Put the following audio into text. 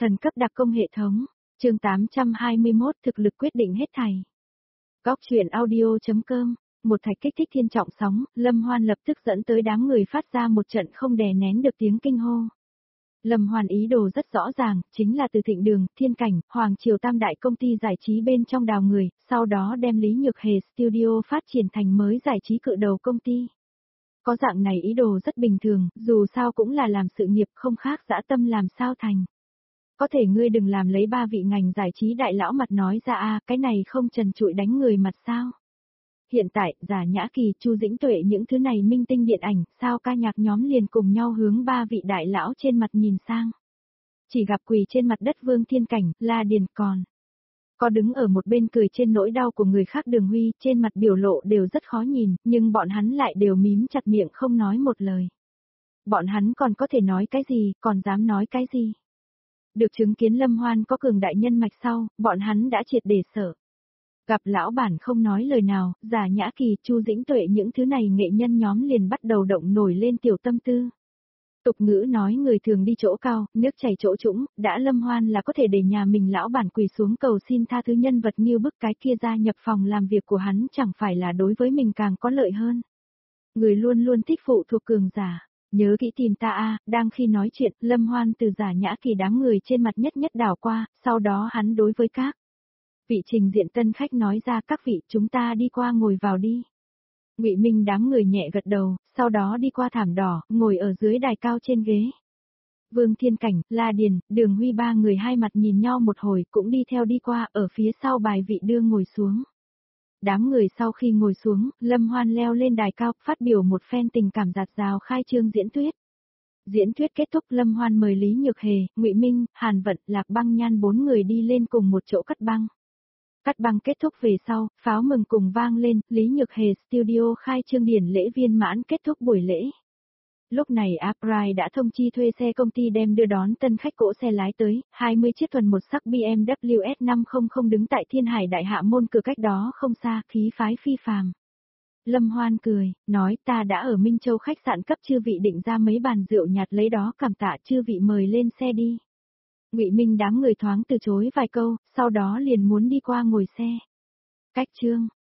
Thần cấp đặc công hệ thống, chương 821 thực lực quyết định hết thảy. Góc truyện audio.com, một thạch kích thích thiên trọng sóng, Lâm Hoan lập tức dẫn tới đám người phát ra một trận không đè nén được tiếng kinh hô. Lâm Hoan ý đồ rất rõ ràng, chính là từ Thịnh Đường, Thiên Cảnh, Hoàng Triều tam đại công ty giải trí bên trong đào người, sau đó đem Lý Nhược Hề Studio phát triển thành mới giải trí cự đầu công ty. Có dạng này ý đồ rất bình thường, dù sao cũng là làm sự nghiệp không khác dã tâm làm sao thành. Có thể ngươi đừng làm lấy ba vị ngành giải trí đại lão mặt nói ra cái này không trần trụi đánh người mặt sao. Hiện tại, Giả Nhã Kỳ, Chu Dĩnh Tuệ những thứ này minh tinh điện ảnh, sao ca nhạc nhóm liền cùng nhau hướng ba vị đại lão trên mặt nhìn sang. Chỉ gặp quỳ trên mặt đất Vương Thiên Cảnh, La Điền còn. Có đứng ở một bên cười trên nỗi đau của người khác Đường Huy, trên mặt biểu lộ đều rất khó nhìn, nhưng bọn hắn lại đều mím chặt miệng không nói một lời. Bọn hắn còn có thể nói cái gì, còn dám nói cái gì. Được chứng kiến Lâm Hoan có cường đại nhân mạch sau, bọn hắn đã triệt để sợ. Gặp lão bản không nói lời nào, Giả Nhã Kỳ, Chu Dĩnh Tuệ những thứ này nghệ nhân nhóm liền bắt đầu động nổi lên tiểu tâm tư. Tục ngữ nói người thường đi chỗ cao, nước chảy chỗ trũng, đã Lâm Hoan là có thể để nhà mình lão bản quỳ xuống cầu xin tha thứ nhân vật như bức cái kia gia nhập phòng làm việc của hắn chẳng phải là đối với mình càng có lợi hơn. Người luôn luôn thích phụ thuộc cường giả. Nhớ kỹ tìm ta đang khi nói chuyện, Lâm Hoan từ Giả Nhã Kỳ đám người trên mặt nhất đảo qua, sau đó hắn đối với các vị trình diện tân khách nói ra các vị chúng ta đi qua ngồi vào đi. Ngụy Minh đám người nhẹ gật đầu, sau đó đi qua thảm đỏ, ngồi ở dưới đài cao trên ghế. Vương Thiên Cảnh, La Điền, Đường Huy ba người hai mặt nhìn nhau một hồi cũng đi theo đi qua ở phía sau bài vị đưa ngồi xuống. Đám người sau khi ngồi xuống, Lâm Hoan leo lên đài cao, phát biểu một phen tình cảm dạt dào khai trương diễn thuyết. Diễn thuyết kết thúc Lâm Hoan mời Lý Nhược Hề, Ngụy Minh, Hàn Vận, Lạc Băng Nhan bốn người đi lên cùng một chỗ cắt băng. Cắt băng kết thúc về sau, pháo mừng cùng vang lên, Lý Nhược Hề Studio khai trương điển lễ viên mãn kết thúc buổi lễ. Lúc này Uprise đã thông chi thuê xe công ty đem đưa đón tân khách cỗ xe lái tới, 20 chiếc thuần một sắc BMW S500 đứng tại Thiên Hải Đại Hạ Môn cửa cách đó không xa, khí phái phi phàm. Lâm Hoan cười, nói ta đã ở Minh Châu khách sạn cấp chư vị định ra mấy bàn rượu nhạt lấy đó cảm tạ chư vị mời lên xe đi. Ngụy Minh đám người thoáng từ chối vài câu, sau đó liền muốn đi qua ngồi xe. Cách chương,